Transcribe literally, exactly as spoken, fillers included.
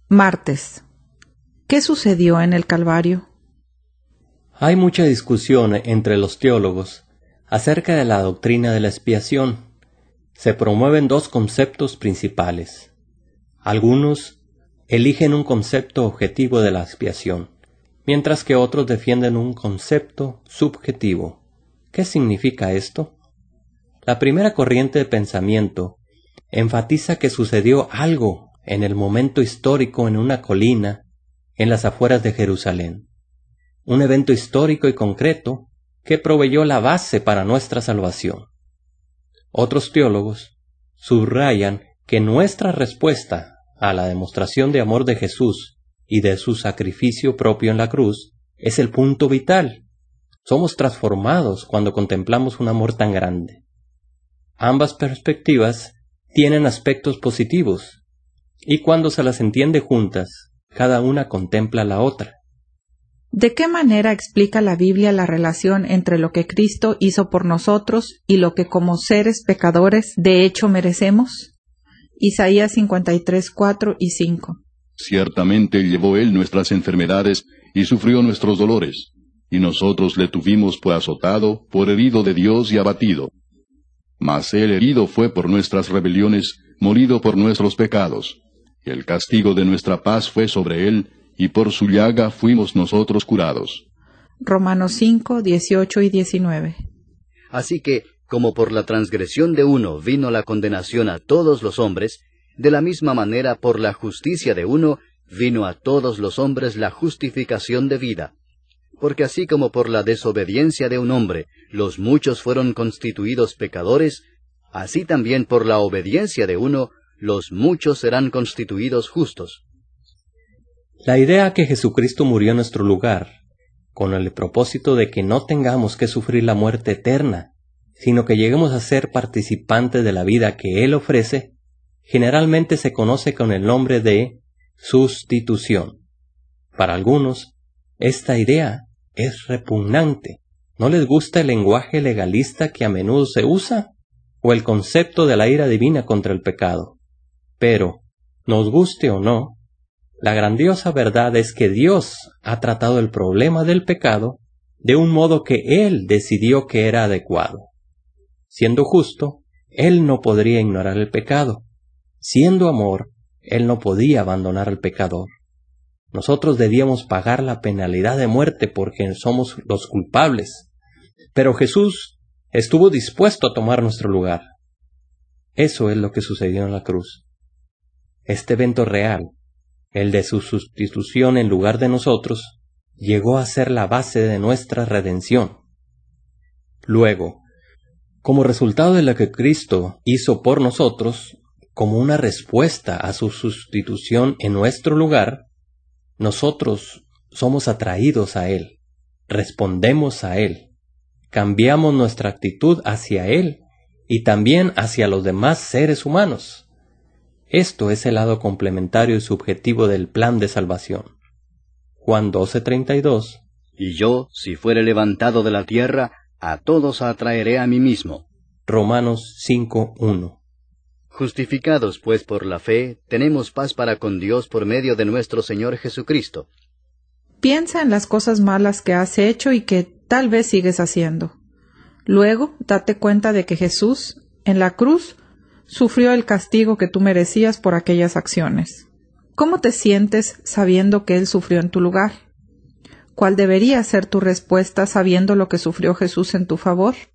Martes. ¿Qué sucedió en el Calvario? Hay mucha discusión entre los teólogos acerca de la doctrina de la expiación. Se promueven dos conceptos principales. Algunos eligen un concepto objetivo de la expiación, mientras que otros defienden un concepto subjetivo. ¿Qué significa esto? La primera corriente de pensamiento enfatiza que sucedió algo en el momento histórico en una colina en las afueras de Jerusalén. Un evento histórico y concreto que proveyó la base para nuestra salvación. Otros teólogos subrayan que nuestra respuesta a la demostración de amor de Jesús y de su sacrificio propio en la cruz es el punto vital. Somos transformados cuando contemplamos un amor tan grande. Ambas perspectivas tienen aspectos positivos, y cuando se las entiende juntas, cada una contempla la otra. ¿De qué manera explica la Biblia la relación entre lo que Cristo hizo por nosotros y lo que como seres pecadores de hecho merecemos? Isaías cincuenta y tres, cuatro y cinco. Ciertamente llevó él nuestras enfermedades y sufrió nuestros dolores, y nosotros le tuvimos por azotado, por herido de Dios y abatido. Mas él herido fue por nuestras rebeliones, molido por nuestros pecados. Y el castigo de nuestra paz fue sobre él, y por su llaga fuimos nosotros curados. Romanos cinco, dieciocho y diecinueve. Así que, como por la transgresión de uno vino la condenación a todos los hombres, de la misma manera por la justicia de uno vino a todos los hombres la justificación de vida. Porque así como por la desobediencia de un hombre los muchos fueron constituidos pecadores, así también por la obediencia de uno los muchos serán constituidos justos. La idea que Jesucristo murió en nuestro lugar, con el propósito de que no tengamos que sufrir la muerte eterna, sino que lleguemos a ser participantes de la vida que Él ofrece, generalmente se conoce con el nombre de sustitución. Para algunos, esta idea es repugnante. ¿No les gusta el lenguaje legalista que a menudo se usa? ¿O el concepto de la ira divina contra el pecado? Pero, nos guste o no, la grandiosa verdad es que Dios ha tratado el problema del pecado de un modo que Él decidió que era adecuado. Siendo justo, Él no podría ignorar el pecado. Siendo amor, Él no podía abandonar al pecador. Nosotros debíamos pagar la penalidad de muerte porque somos los culpables. Pero Jesús estuvo dispuesto a tomar nuestro lugar. Eso es lo que sucedió en la cruz. Este evento real, el de su sustitución en lugar de nosotros, llegó a ser la base de nuestra redención. Luego, como resultado de lo que Cristo hizo por nosotros, como una respuesta a su sustitución en nuestro lugar, nosotros somos atraídos a Él, respondemos a Él, cambiamos nuestra actitud hacia Él y también hacia los demás seres humanos. Esto es el lado complementario y subjetivo del plan de salvación. Juan doce, treinta y dos. Y yo, si fuere levantado de la tierra, a todos atraeré a mí mismo. Romanos cinco, uno. Justificados pues por la fe, tenemos paz para con Dios por medio de nuestro Señor Jesucristo. Piensa en las cosas malas que has hecho y que tal vez sigues haciendo. Luego, date cuenta de que Jesús, en la cruz, sufrió el castigo que tú merecías por aquellas acciones. ¿Cómo te sientes sabiendo que Él sufrió en tu lugar? ¿Cuál debería ser tu respuesta sabiendo lo que sufrió Jesús en tu favor?